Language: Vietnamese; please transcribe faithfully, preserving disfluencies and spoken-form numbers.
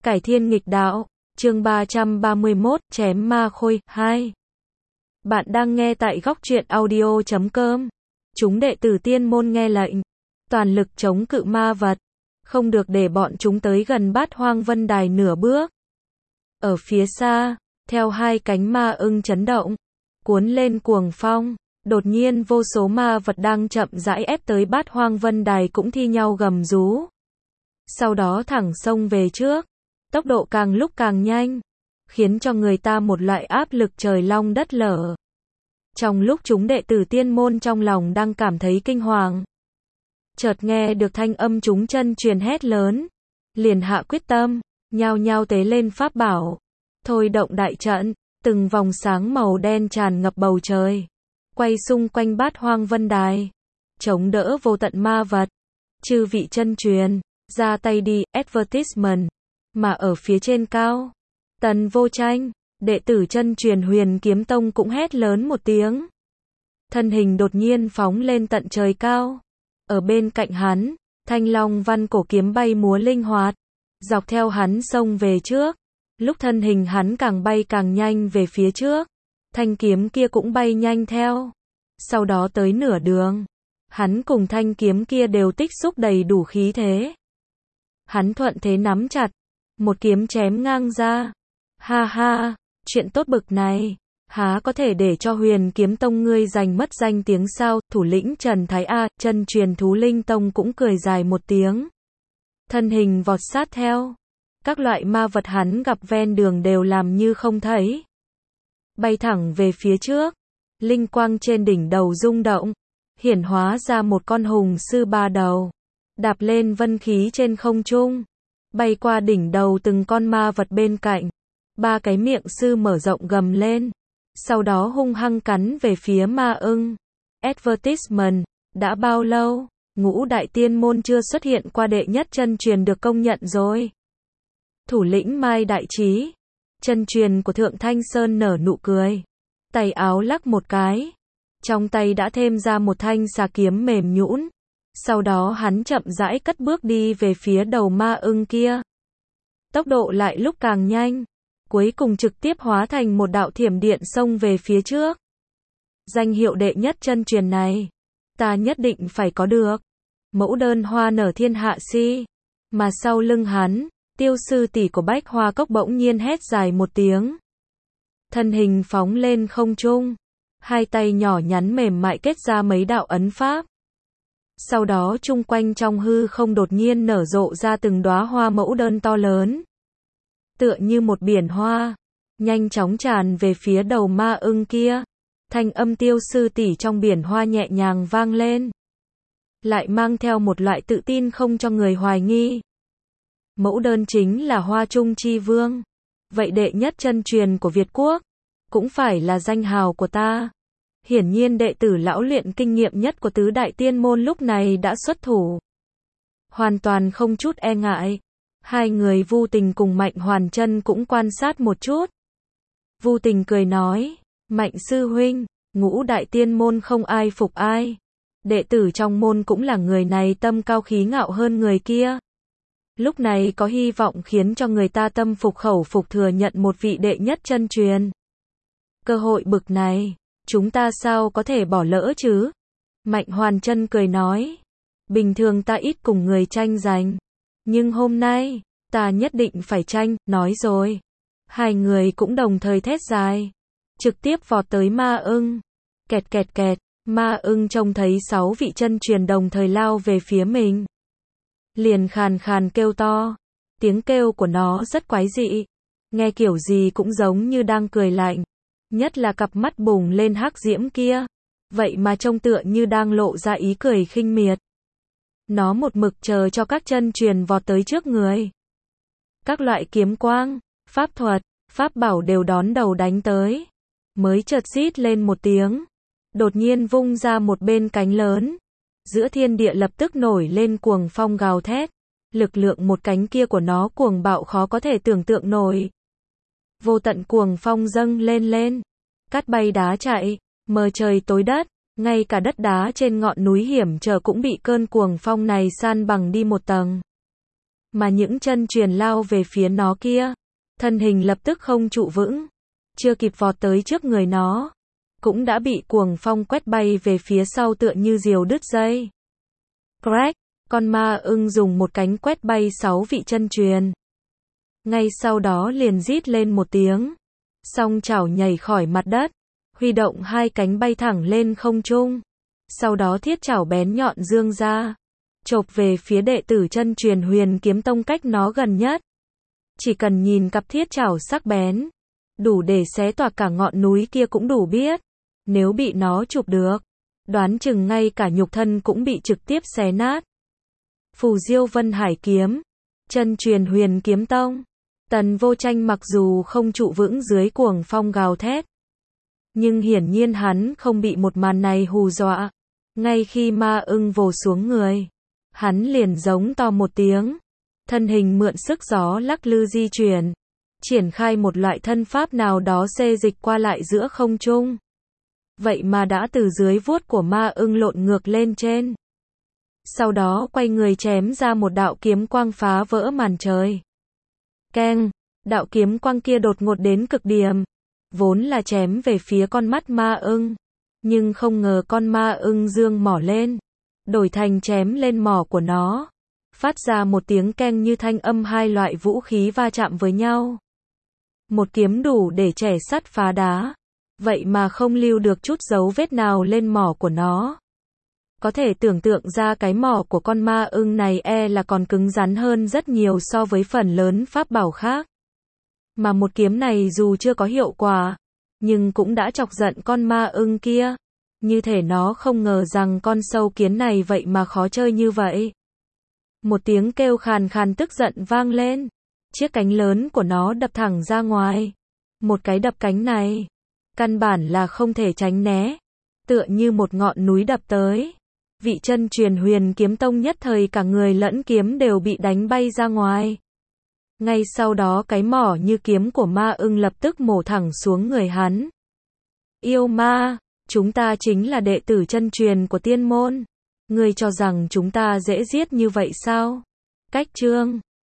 Cải thiên nghịch đạo, chương ba trăm ba mươi mốt, chém ma khôi, hai. Bạn đang nghe tại góc truyện audio chấm com. Chúng đệ tử tiên môn nghe lệnh, toàn lực chống cự ma vật, không được để bọn chúng tới gần Bát Hoang Vân Đài nửa bước. Ở phía xa, theo hai cánh ma ưng chấn động, cuốn lên cuồng phong, đột nhiên vô số ma vật đang chậm rãi ép tới Bát Hoang Vân Đài cũng thi nhau gầm rú. Sau đó thẳng xông về trước, tốc độ càng lúc càng nhanh, khiến cho người ta một loại áp lực trời long đất lở. Trong lúc chúng đệ tử tiên môn trong lòng đang cảm thấy kinh hoàng, chợt nghe được thanh âm chúng chân truyền hét lớn, liền hạ quyết tâm, nhao nhao tế lên pháp bảo, thôi động đại trận, từng vòng sáng màu đen tràn ngập bầu trời, quay xung quanh Bát Hoang Vân Đài, chống đỡ vô tận ma vật. Chư vị chân truyền, ra tay đi, advertisement. Mà ở phía trên cao, Tần Vô Tranh, đệ tử chân truyền Huyền Kiếm Tông cũng hét lớn một tiếng. Thân hình đột nhiên phóng lên tận trời cao. Ở bên cạnh hắn, thanh long văn cổ kiếm bay múa linh hoạt, dọc theo hắn xông về trước. Lúc thân hình hắn càng bay càng nhanh về phía trước, thanh kiếm kia cũng bay nhanh theo. Sau đó tới nửa đường, hắn cùng thanh kiếm kia đều tích xúc đầy đủ khí thế. Hắn thuận thế nắm chặt, một kiếm chém ngang ra. Ha ha, chuyện tốt bực này, há có thể để cho Huyền Kiếm Tông ngươi giành mất danh tiếng sao? Thủ lĩnh Trần Thái A, chân truyền Thú Linh Tông cũng cười dài một tiếng. Thân hình vọt sát theo. Các loại ma vật hắn gặp ven đường đều làm như không thấy. Bay thẳng về phía trước. Linh quang trên đỉnh đầu rung động. Hiển hóa ra một con hùng sư ba đầu. Đạp lên vân khí trên không trung. Bay qua đỉnh đầu từng con ma vật bên cạnh. Ba cái miệng sư mở rộng gầm lên. Sau đó hung hăng cắn về phía ma ưng. Advertisement, đã bao lâu, ngũ đại tiên môn chưa xuất hiện qua đệ nhất chân truyền được công nhận rồi. Thủ lĩnh Mai Đại Trí, chân truyền của Thượng Thanh Sơn nở nụ cười. Tay áo lắc một cái. Trong tay đã thêm ra một thanh xà kiếm mềm nhũn. Sau đó hắn chậm rãi cất bước đi về phía đầu ma ưng kia. Tốc độ lại lúc càng nhanh. Cuối cùng trực tiếp hóa thành một đạo thiểm điện xông về phía trước. Danh hiệu đệ nhất chân truyền này, ta nhất định phải có được. Mẫu đơn hoa nở thiên hạ si. Mà sau lưng hắn, Tiêu sư tỷ của Bách Hoa Cốc bỗng nhiên hét dài một tiếng. Thân hình phóng lên không trung. Hai tay nhỏ nhắn mềm mại kết ra mấy đạo ấn pháp. Sau đó chung quanh trong hư không đột nhiên nở rộ ra từng đóa hoa mẫu đơn to lớn. Tựa như một biển hoa, nhanh chóng tràn về phía đầu ma ưng kia. Thanh âm Tiêu sư tỷ trong biển hoa nhẹ nhàng vang lên. Lại mang theo một loại tự tin không cho người hoài nghi. Mẫu đơn chính là Hoa Trung Chi Vương. Vậy đệ nhất chân truyền của Việt Quốc, cũng phải là danh hào của ta. Hiển nhiên đệ tử lão luyện kinh nghiệm nhất của tứ đại tiên môn lúc này đã xuất thủ. Hoàn toàn không chút e ngại. Hai người Vu Tình cùng Mạnh Hoàn Chân cũng quan sát một chút. Vu Tình cười nói, Mạnh sư huynh, ngũ đại tiên môn không ai phục ai. Đệ tử trong môn cũng là người này tâm cao khí ngạo hơn người kia. Lúc này có hy vọng khiến cho người ta tâm phục khẩu phục thừa nhận một vị đệ nhất chân truyền. Cơ hội bực này, chúng ta sao có thể bỏ lỡ chứ? Mạnh Hoàn Chân cười nói, bình thường ta ít cùng người tranh giành. Nhưng hôm nay, ta nhất định phải tranh, nói rồi. Hai người cũng đồng thời thét dài. Trực tiếp vọt tới ma ưng. Kẹt kẹt kẹt, ma ưng trông thấy sáu vị chân truyền đồng thời lao về phía mình. Liền khàn khàn kêu to. Tiếng kêu của nó rất quái dị. Nghe kiểu gì cũng giống như đang cười lạnh. Nhất là cặp mắt bùng lên hắc diễm kia. Vậy mà trông tựa như đang lộ ra ý cười khinh miệt. Nó một mực chờ cho các chân truyền vọt tới trước người. Các loại kiếm quang, pháp thuật, pháp bảo đều đón đầu đánh tới. Mới chợt rít lên một tiếng. Đột nhiên vung ra một bên cánh lớn. Giữa thiên địa lập tức nổi lên cuồng phong gào thét. Lực lượng một cánh kia của nó cuồng bạo khó có thể tưởng tượng nổi. Vô tận cuồng phong dâng lên lên. Cát bay đá chạy, mờ trời tối đất. Ngay cả đất đá trên ngọn núi hiểm trở cũng bị cơn cuồng phong này san bằng đi một tầng. mà những chân truyền lao về phía nó kia, thân hình lập tức không trụ vững, chưa kịp vọt tới trước người nó, cũng đã bị cuồng phong quét bay về phía sau tựa như diều đứt dây. Crack, con ma ưng dùng một cánh quét bay sáu vị chân truyền. Ngay sau đó liền rít lên một tiếng, song chảo nhảy khỏi mặt đất, huy động hai cánh bay thẳng lên không trung. Sau đó thiết chảo bén nhọn dương ra, chộp về phía đệ tử chân truyền Huyền Kiếm Tông cách nó gần nhất. Chỉ cần nhìn cặp thiết chảo sắc bén, đủ để xé toạc cả ngọn núi kia cũng đủ biết. Nếu bị nó chụp được, đoán chừng ngay cả nhục thân cũng bị trực tiếp xé nát. Phù Diêu Vân Hải Kiếm, chân truyền Huyền Kiếm Tông. Tần Vô Tranh mặc dù không trụ vững dưới cuồng phong gào thét, nhưng hiển nhiên hắn không bị một màn này hù dọa. Ngay khi ma ưng vồ xuống người, hắn liền giống to một tiếng, thân hình mượn sức gió lắc lư di chuyển, triển khai một loại thân pháp nào đó xê dịch qua lại giữa không trung. Vậy mà đã từ dưới vuốt của ma ưng lộn ngược lên trên. Sau đó quay người chém ra một đạo kiếm quang phá vỡ màn trời. Keng, đạo kiếm quang kia đột ngột đến cực điểm, vốn là chém về phía con mắt ma ưng, nhưng không ngờ con ma ưng dương mỏ lên, đổi thành chém lên mỏ của nó, phát ra một tiếng keng như thanh âm hai loại vũ khí va chạm với nhau. Một kiếm đủ để chẻ sắt phá đá, vậy mà không lưu được chút dấu vết nào lên mỏ của nó. Có thể tưởng tượng ra cái mỏ của con ma ưng này e là còn cứng rắn hơn rất nhiều so với phần lớn pháp bảo khác. Mà một kiếm này dù chưa có hiệu quả, nhưng cũng đã chọc giận con ma ưng kia. Như thể nó không ngờ rằng con sâu kiến này vậy mà khó chơi như vậy. Một tiếng kêu khàn khàn tức giận vang lên. Chiếc cánh lớn của nó đập thẳng ra ngoài. Một cái đập cánh này, căn bản là không thể tránh né. Tựa như một ngọn núi đập tới. Vị chân truyền Huyền Kiếm Tông nhất thời cả người lẫn kiếm đều bị đánh bay ra ngoài. Ngay sau đó cái mỏ như kiếm của ma ưng lập tức mổ thẳng xuống người hắn. Yêu ma, chúng ta chính là đệ tử chân truyền của tiên môn. Ngươi cho rằng chúng ta dễ giết như vậy sao? Cách chương